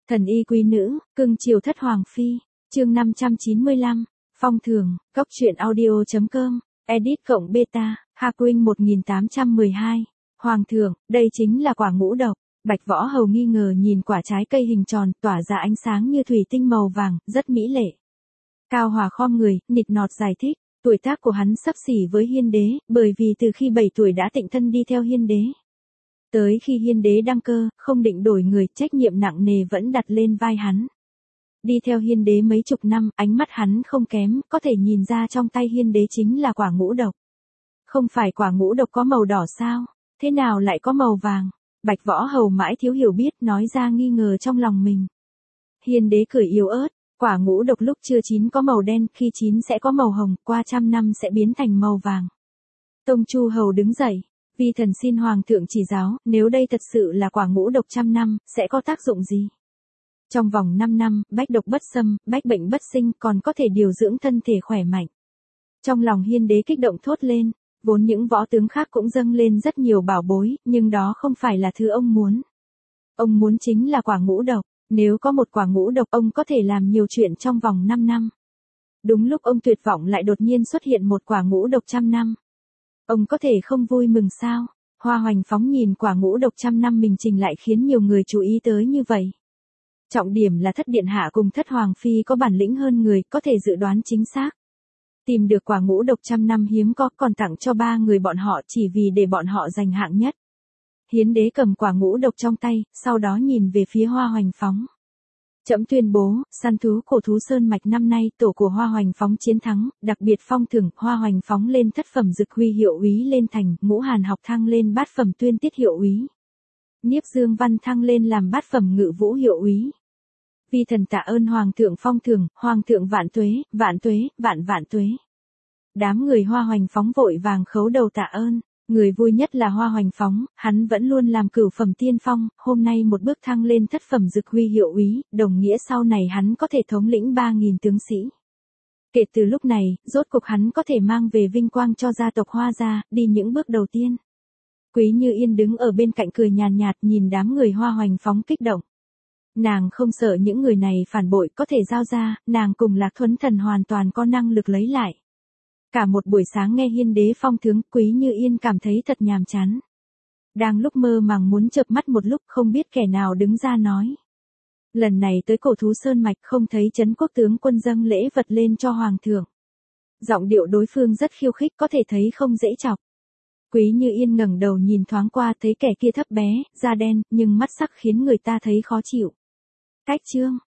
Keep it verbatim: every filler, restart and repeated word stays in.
Thần y quý nữ, cưng chiều thất hoàng phi, chương năm trăm chín mươi lăm, phong thường, góc truyện audio.com, edit cộng beta, Haquin một nghìn tám trăm mười hai. Hoàng thượng, đây chính là quả ngũ độc. Bạch Võ Hầu nghi ngờ nhìn quả trái cây hình tròn, tỏa ra ánh sáng như thủy tinh màu vàng, rất mỹ lệ. Cao Hòa khom người, nịt nọt giải thích, tuổi tác của hắn xấp xỉ với Hiên đế, bởi vì từ khi bảy tuổi đã tịnh thân đi theo Hiên đế. Tới khi Hiên đế đăng cơ, không định đổi người, trách nhiệm nặng nề vẫn đặt lên vai hắn. Đi theo Hiên đế mấy chục năm, ánh mắt hắn không kém, có thể nhìn ra trong tay Hiên đế chính là quả ngũ độc. Không phải quả ngũ độc có màu đỏ sao? Thế nào lại có màu vàng? Bạch Võ Hầu mãi thiếu hiểu biết, nói ra nghi ngờ trong lòng mình. Hiên đế cười yếu ớt, quả ngũ độc lúc chưa chín có màu đen, khi chín sẽ có màu hồng, qua trăm năm sẽ biến thành màu vàng. Tông Chu Hầu đứng dậy, vi thần xin Hoàng thượng chỉ giáo, nếu đây thật sự là quả ngũ độc trăm năm, sẽ có tác dụng gì? Trong vòng năm năm, bách độc bất xâm, bách bệnh bất sinh, còn có thể điều dưỡng thân thể khỏe mạnh. Trong lòng Hiên đế kích động thốt lên, vốn những võ tướng khác cũng dâng lên rất nhiều bảo bối, nhưng đó không phải là thứ ông muốn. Ông muốn chính là quả ngũ độc, nếu có một quả ngũ độc ông có thể làm nhiều chuyện trong vòng năm năm. Đúng lúc ông tuyệt vọng lại đột nhiên xuất hiện một quả ngũ độc trăm năm. Ông có thể không vui mừng sao? Hoa Hoành Phóng nhìn quả ngũ độc trăm năm mình trình lại khiến nhiều người chú ý tới như vậy. Trọng điểm là thất điện hạ cùng thất hoàng phi có bản lĩnh hơn người, có thể dự đoán chính xác. Tìm được quả ngũ độc trăm năm hiếm có, còn tặng cho ba người bọn họ chỉ vì để bọn họ giành hạng nhất. Hiến đế cầm quả ngũ độc trong tay, sau đó nhìn về phía Hoa Hoành Phóng. Trẫm tuyên bố, săn thú cổ thú Sơn Mạch năm nay tổ của Hoa Hoành Phóng chiến thắng, đặc biệt phong thưởng Hoa Hoành Phóng lên thất phẩm dực huy hiệu úy lên thành, Ngũ Hàn học thăng lên bát phẩm tuyên tiết hiệu úy. Niếp Dương Văn thăng lên làm bát phẩm ngự vũ hiệu úy. Vi thần tạ ơn Hoàng thượng phong thưởng, Hoàng thượng vạn tuế, vạn tuế, vạn vạn tuế. Đám người Hoa Hoành Phóng vội vàng khấu đầu tạ ơn. Người vui nhất là Hoa Hoành Phóng, hắn vẫn luôn làm cửu phẩm tiên phong, hôm nay một bước thăng lên thất phẩm dực huy hiệu úy, đồng nghĩa sau này hắn có thể thống lĩnh ba nghìn tướng sĩ. Kể từ lúc này, rốt cục hắn có thể mang về vinh quang cho gia tộc Hoa gia, đi những bước đầu tiên. Quý Như Yên đứng ở bên cạnh cười nhàn nhạt nhìn đám người Hoa Hoành Phóng kích động. Nàng không sợ những người này phản bội, có thể giao ra, nàng cùng Lạc Thuấn Thần hoàn toàn có năng lực lấy lại. Cả một buổi sáng nghe Hiên đế phong thưởng, Quý Như Yên cảm thấy thật nhàm chán. Đang lúc mơ màng muốn chợp mắt một lúc, không biết kẻ nào đứng ra nói. Lần này tới cổ thú Sơn Mạch không thấy Trấn Quốc tướng quân dâng lễ vật lên cho Hoàng thượng. Giọng điệu đối phương rất khiêu khích, có thể thấy không dễ chọc. Quý Như Yên ngẩng đầu nhìn thoáng qua thấy kẻ kia thấp bé, da đen, nhưng mắt sắc khiến người ta thấy khó chịu. Cách chương,